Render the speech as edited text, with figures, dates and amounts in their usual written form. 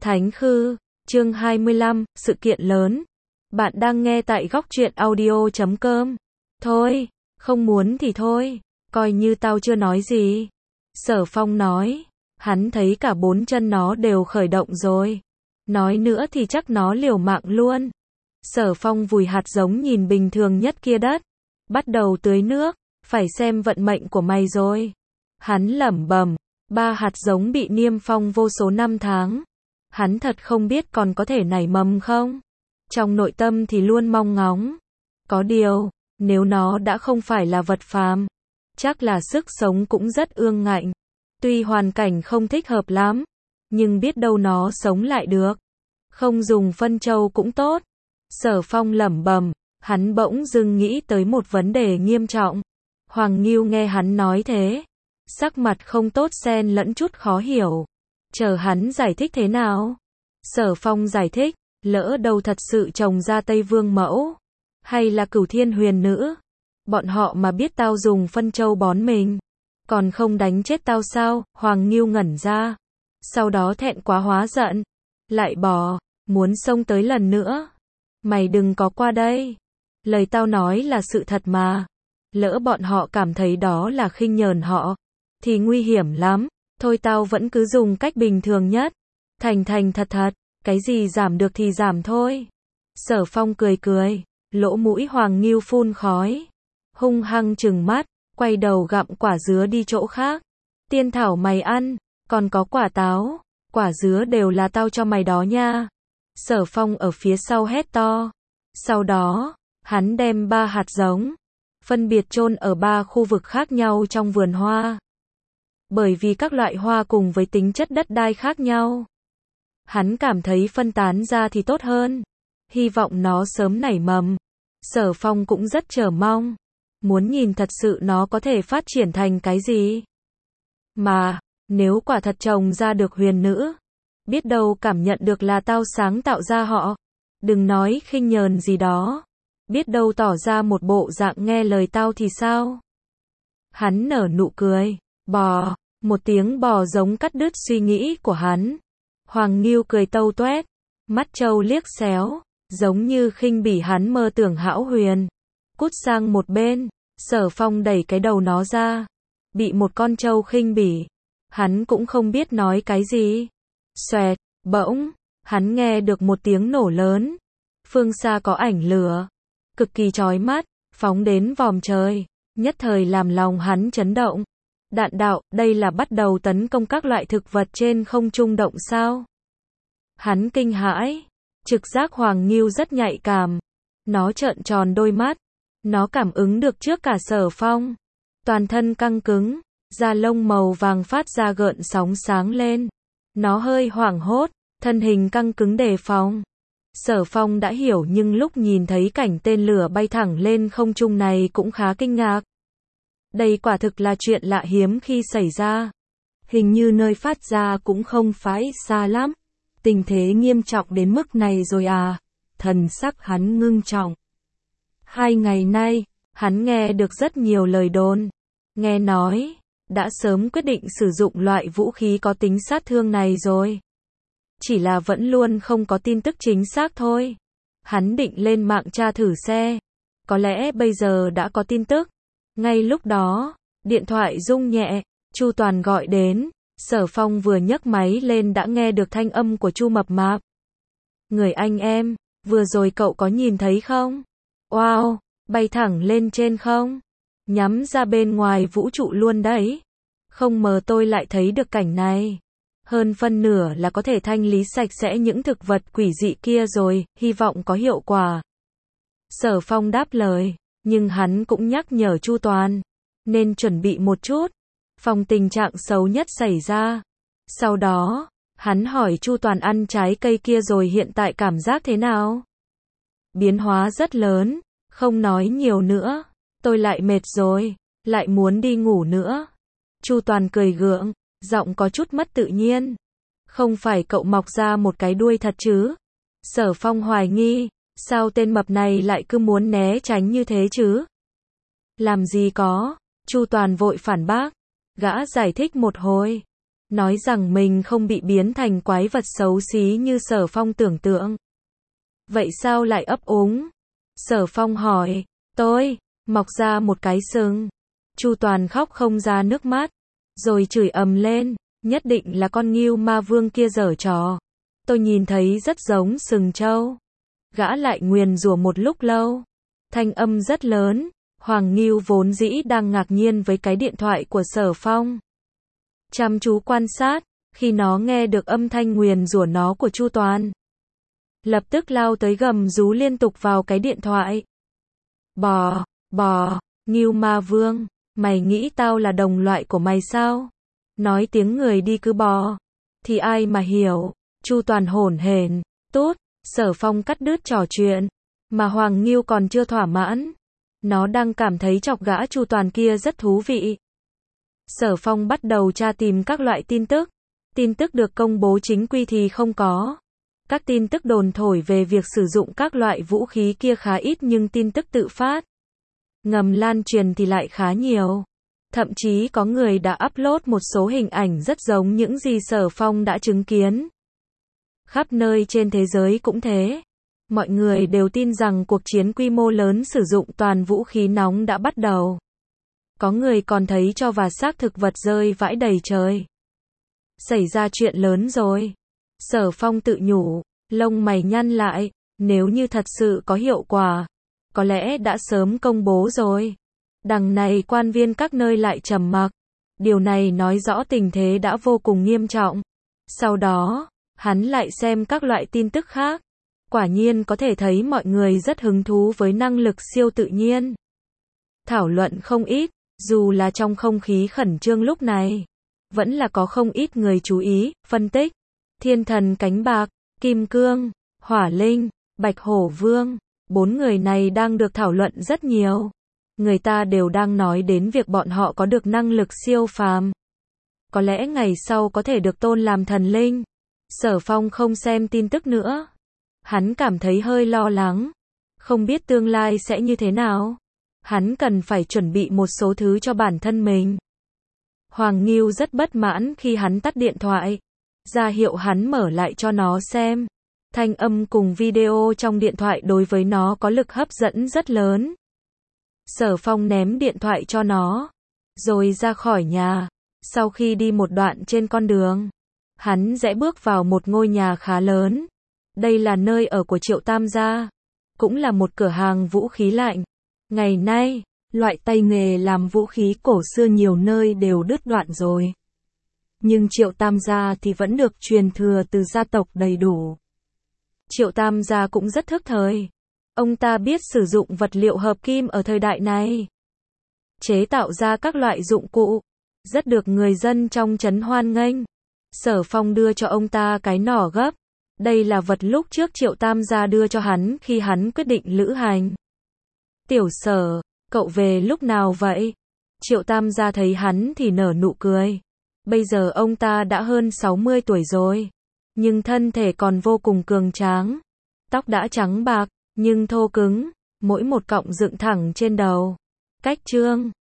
Thánh Khư, chương 25, sự kiện lớn. Bạn đang nghe tại góc truyện audio.com. Thôi, không muốn thì thôi, coi như tao chưa nói gì. Sở Phong nói, hắn thấy cả bốn chân nó đều khởi động rồi. Nói nữa thì chắc nó liều mạng luôn. Sở Phong vùi hạt giống nhìn bình thường nhất kia đất. Bắt đầu tưới nước, phải xem vận mệnh của mày rồi. Hắn lẩm bẩm, 3 hạt giống bị niêm phong vô số năm tháng. Hắn thật không biết còn có thể nảy mầm không? Trong nội tâm thì luôn mong ngóng. Có điều, nếu nó đã không phải là vật phàm, chắc là sức sống cũng rất ương ngạnh. Tuy hoàn cảnh không thích hợp lắm, nhưng biết đâu nó sống lại được. Không dùng phân trâu cũng tốt. Sở Phong lẩm bẩm, hắn bỗng dưng nghĩ tới một vấn đề nghiêm trọng. Hoàng Ngưu nghe hắn nói thế, sắc mặt không tốt xen lẫn chút khó hiểu. Chờ hắn giải thích thế nào? Sở Phong giải thích, lỡ đâu thật sự trồng ra Tây Vương mẫu, hay là Cửu Thiên Huyền Nữ, bọn họ mà biết tao dùng phân trâu bón mình, còn không đánh chết tao sao? Hoàng Ngưu ngẩn ra, sau đó thẹn quá hóa giận, lại bỏ, muốn xông tới lần nữa. Mày đừng có qua đây, lời tao nói là sự thật mà. Lỡ bọn họ cảm thấy đó là khinh nhờn họ, thì nguy hiểm lắm. Thôi tao vẫn cứ dùng cách bình thường nhất. Thành thật thật, cái gì giảm được thì giảm thôi. Sở Phong cười cười, lỗ mũi Hoàng Ngưu phun khói. Hung hăng trừng mắt, quay đầu gặm quả dứa đi chỗ khác. Tiên thảo mày ăn, còn có quả táo, quả dứa đều là tao cho mày đó nha. Sở Phong ở phía sau hét to. Sau đó, hắn đem 3 hạt giống, phân biệt chôn ở 3 khu vực khác nhau trong vườn hoa. Bởi vì các loại hoa cùng với tính chất đất đai khác nhau, hắn cảm thấy phân tán ra thì tốt hơn. Hy vọng nó sớm nảy mầm. Sở Phong cũng rất chờ mong, muốn nhìn thật sự nó có thể phát triển thành cái gì. Mà, nếu quả thật trồng ra được huyền nữ, biết đâu cảm nhận được là tao sáng tạo ra họ. Đừng nói khinh nhờn gì đó, biết đâu tỏ ra một bộ dạng nghe lời tao thì sao? Hắn nở nụ cười, bò, một tiếng bò giống cắt đứt suy nghĩ của hắn. Hoàng Ngưu cười tâu toét, mắt trâu liếc xéo, giống như khinh bỉ hắn mơ tưởng hão huyền. Cút sang một bên, Sở Phong đẩy cái đầu nó ra. Bị một con trâu khinh bỉ, hắn cũng không biết nói cái gì. Xoẹt, bỗng, hắn nghe được một tiếng nổ lớn. Phương xa có ảnh lửa, cực kỳ chói mắt, phóng đến vòm trời, nhất thời làm lòng hắn chấn động. Đạn đạo, đây là bắt đầu tấn công các loại thực vật trên không trung động sao? Hắn kinh hãi, trực giác Hoàng Ngưu rất nhạy cảm. Nó trợn tròn đôi mắt, nó cảm ứng được trước cả Sở Phong. Toàn thân căng cứng, da lông màu vàng phát ra gợn sóng sáng lên. Nó hơi hoảng hốt, thân hình căng cứng đề phòng. Sở Phong đã hiểu nhưng lúc nhìn thấy cảnh tên lửa bay thẳng lên không trung này cũng khá kinh ngạc. Đây quả thực là chuyện lạ hiếm khi xảy ra. Hình như nơi phát ra cũng không phải xa lắm. Tình thế nghiêm trọng đến mức này rồi à? Thần sắc hắn ngưng trọng. 2 ngày nay, hắn nghe được rất nhiều lời đồn. Nghe nói, đã sớm quyết định sử dụng loại vũ khí có tính sát thương này rồi. Chỉ là vẫn luôn không có tin tức chính xác thôi. Hắn định lên mạng tra thử xe. Có lẽ bây giờ đã có tin tức. Ngay lúc đó, điện thoại rung nhẹ, Chu Toàn gọi đến. Sở Phong vừa nhấc máy lên đã nghe được thanh âm của Chu Mập Mạp. Người anh em, vừa rồi cậu có nhìn thấy không? Wow, bay thẳng lên trên không? Nhắm ra bên ngoài vũ trụ luôn đấy. Không ngờ tôi lại thấy được cảnh này. Hơn phân nửa là có thể thanh lý sạch sẽ những thực vật quỷ dị kia rồi, hy vọng có hiệu quả. Sở Phong đáp lời, nhưng hắn cũng nhắc nhở Chu Toàn, nên chuẩn bị một chút, phòng tình trạng xấu nhất xảy ra. Sau đó, hắn hỏi Chu Toàn ăn trái cây kia rồi hiện tại cảm giác thế nào? Biến hóa rất lớn, không nói nhiều nữa, tôi lại mệt rồi, lại muốn đi ngủ nữa. Chu Toàn cười gượng, giọng có chút mất tự nhiên. Không phải cậu mọc ra một cái đuôi thật chứ? Sở Phong hoài nghi, sao tên mập này lại cứ muốn né tránh như thế chứ? Làm gì có, Chu Toàn vội phản bác. Gã giải thích một hồi, nói rằng mình không bị biến thành quái vật xấu xí như Sở Phong tưởng tượng. Vậy sao lại ấp úng? Sở Phong hỏi, tôi, mọc ra một cái sừng. Chu Toàn khóc không ra nước mắt, rồi chửi ầm lên, nhất định là con Ngưu Ma Vương kia giở trò. Tôi nhìn thấy rất giống sừng trâu. Gã lại nguyền rủa một lúc lâu. Thanh âm rất lớn, Hoàng Ngưu vốn dĩ đang ngạc nhiên với cái điện thoại của Sở Phong. Chăm chú quan sát, khi nó nghe được âm thanh nguyền rủa nó của Chu Toàn. Lập tức lao tới gầm rú liên tục vào cái điện thoại. Bò, bò, Ngưu Ma Vương, mày nghĩ tao là đồng loại của mày sao? Nói tiếng người đi cứ bò. Thì ai mà hiểu, Chu Toàn hổn hển, tút, Sở Phong cắt đứt trò chuyện. Mà Hoàng Ngưu còn chưa thỏa mãn. Nó đang cảm thấy chọc gã Chu Toàn kia rất thú vị. Sở Phong bắt đầu tra tìm các loại tin tức. Tin tức được công bố chính quy thì không có. Các tin tức đồn thổi về việc sử dụng các loại vũ khí kia khá ít nhưng tin tức tự phát ngầm lan truyền thì lại khá nhiều. Thậm chí có người đã upload một số hình ảnh rất giống những gì Sở Phong đã chứng kiến. Khắp nơi trên thế giới cũng thế. Mọi người đều tin rằng cuộc chiến quy mô lớn sử dụng toàn vũ khí nóng đã bắt đầu. Có người còn thấy tro và xác thực vật rơi vãi đầy trời. Xảy ra chuyện lớn rồi. Sở Phong tự nhủ, lông mày nhăn lại, nếu như thật sự có hiệu quả, có lẽ đã sớm công bố rồi. Đằng này quan viên các nơi lại trầm mặc. Điều này nói rõ tình thế đã vô cùng nghiêm trọng. Sau đó, hắn lại xem các loại tin tức khác. Quả nhiên có thể thấy mọi người rất hứng thú với năng lực siêu tự nhiên. Thảo luận không ít, dù là trong không khí khẩn trương lúc này, vẫn là có không ít người chú ý, phân tích. Thiên thần cánh bạc, Kim Cương, Hỏa Linh, Bạch Hổ Vương, 4 người này đang được thảo luận rất nhiều. Người ta đều đang nói đến việc bọn họ có được năng lực siêu phàm. Có lẽ ngày sau có thể được tôn làm thần linh. Sở Phong không xem tin tức nữa. Hắn cảm thấy hơi lo lắng. Không biết tương lai sẽ như thế nào. Hắn cần phải chuẩn bị một số thứ cho bản thân mình. Hoàng Ngưu rất bất mãn khi hắn tắt điện thoại. Ra hiệu hắn mở lại cho nó xem. Thanh âm cùng video trong điện thoại đối với nó có lực hấp dẫn rất lớn. Sở Phong ném điện thoại cho nó, rồi ra khỏi nhà. Sau khi đi một đoạn trên con đường, hắn rẽ bước vào một ngôi nhà khá lớn. Đây là nơi ở của Triệu Tam gia, cũng là một cửa hàng vũ khí lạnh. Ngày nay, loại tay nghề làm vũ khí cổ xưa nhiều nơi đều đứt đoạn rồi. Nhưng Triệu Tam gia thì vẫn được truyền thừa từ gia tộc đầy đủ. Triệu Tam gia cũng rất thức thời. Ông ta biết sử dụng vật liệu hợp kim ở thời đại này. Chế tạo ra các loại dụng cụ, rất được người dân trong trấn hoan nghênh. Sở Phong đưa cho ông ta cái nỏ gấp. Đây là vật lúc trước Triệu Tam gia đưa cho hắn khi hắn quyết định lữ hành. Tiểu Sở, cậu về lúc nào vậy? Triệu Tam gia thấy hắn thì nở nụ cười. Bây giờ ông ta đã hơn 60 tuổi rồi, nhưng thân thể còn vô cùng cường tráng. Tóc đã trắng bạc, nhưng thô cứng, mỗi một cọng dựng thẳng trên đầu. Cách chương